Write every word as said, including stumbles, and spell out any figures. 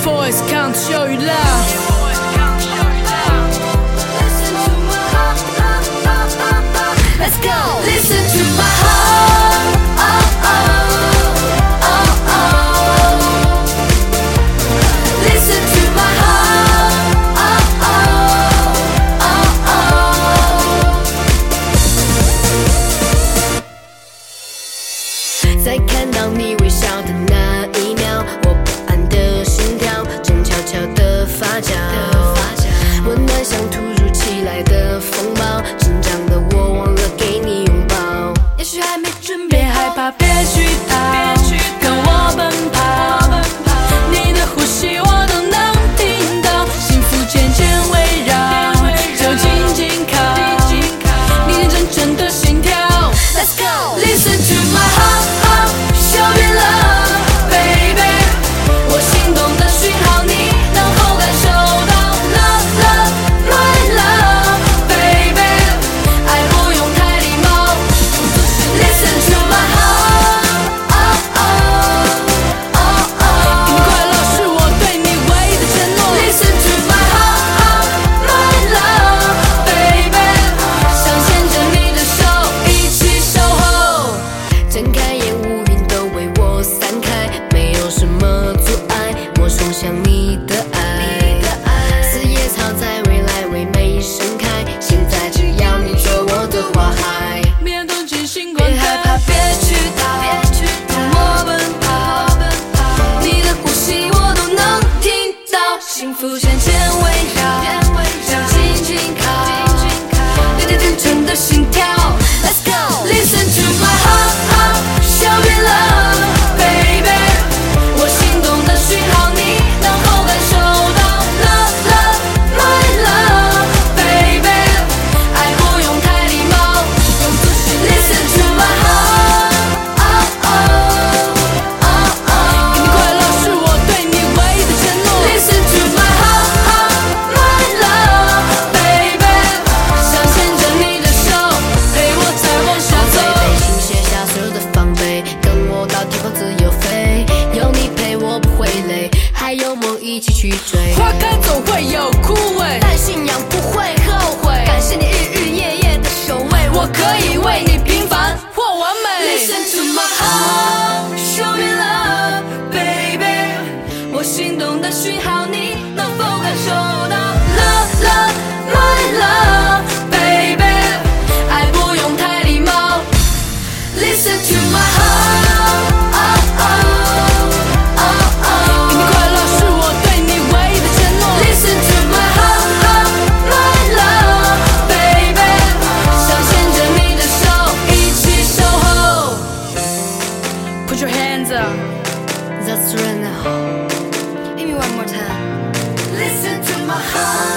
voice can't show you love. Let's go. Listen to my heart. Oh, oh, oh, oh. Listen to my heart. Oh, oh, oh, oh. 在看到你微笑的那一秒，我不安的心跳正悄悄地发酵，温暖像突如其来的风暴，紧张的我忘了给你拥抱。也许还没准备，害怕别去逃，跟我奔跑，你的呼吸我都能听到，幸福渐渐围绕，就紧紧靠，你真正的心跳。Let's go. Listen to my heart, show me love, baby. 我心动的讯号你能否感受到 ？Love, love, my love, baby. 爱不用太礼貌。Listen to my heart, oh oh oh oh. 给你快乐是我对你唯一的承诺。Listen to my heart, my love, baby. 想牵着你的手一起守候。睁开眼，乌云都为我散开，没有什么阻碍我冲向你的爱。四叶草在未来为美盛开，现在只要你做我的花海。面动进星光，别害怕，别去逃，跟我奔跑，你的呼吸我都能听到，幸福渐渐围绕，要紧紧靠，你的真诚的心跳。Let's go. Listen to my heart, show me love, baby. 我心动的讯号你能否感受到 ？Love, love, my love, baby. 爱不用太礼貌，用自信。Listen to my heart, oh oh oh oh. 给你快乐是我对你唯一的承诺。Listen to my heart, my love, baby. 想牵着你的手，陪我再往下走。内心卸下所有的防备，跟我到天空自由飞，有你陪我不会累，还有梦一起去追。花开总会有枯萎，但信仰不会后悔。感谢你日日夜夜的守卫，我可以为你平凡或完美。Listen to my heart, show me love, baby. 我心动的讯号你能否感受到 ？Love, love, my love, baby. 爱不用太礼貌。Listen to my heart, oh oh oh oh. 给你快乐是我对你唯一的承诺。Listen to my heart, my love, baby. 想牵着你的手一起守候。Put your hands up, that's right now. Give me one more time. Listen to my heart.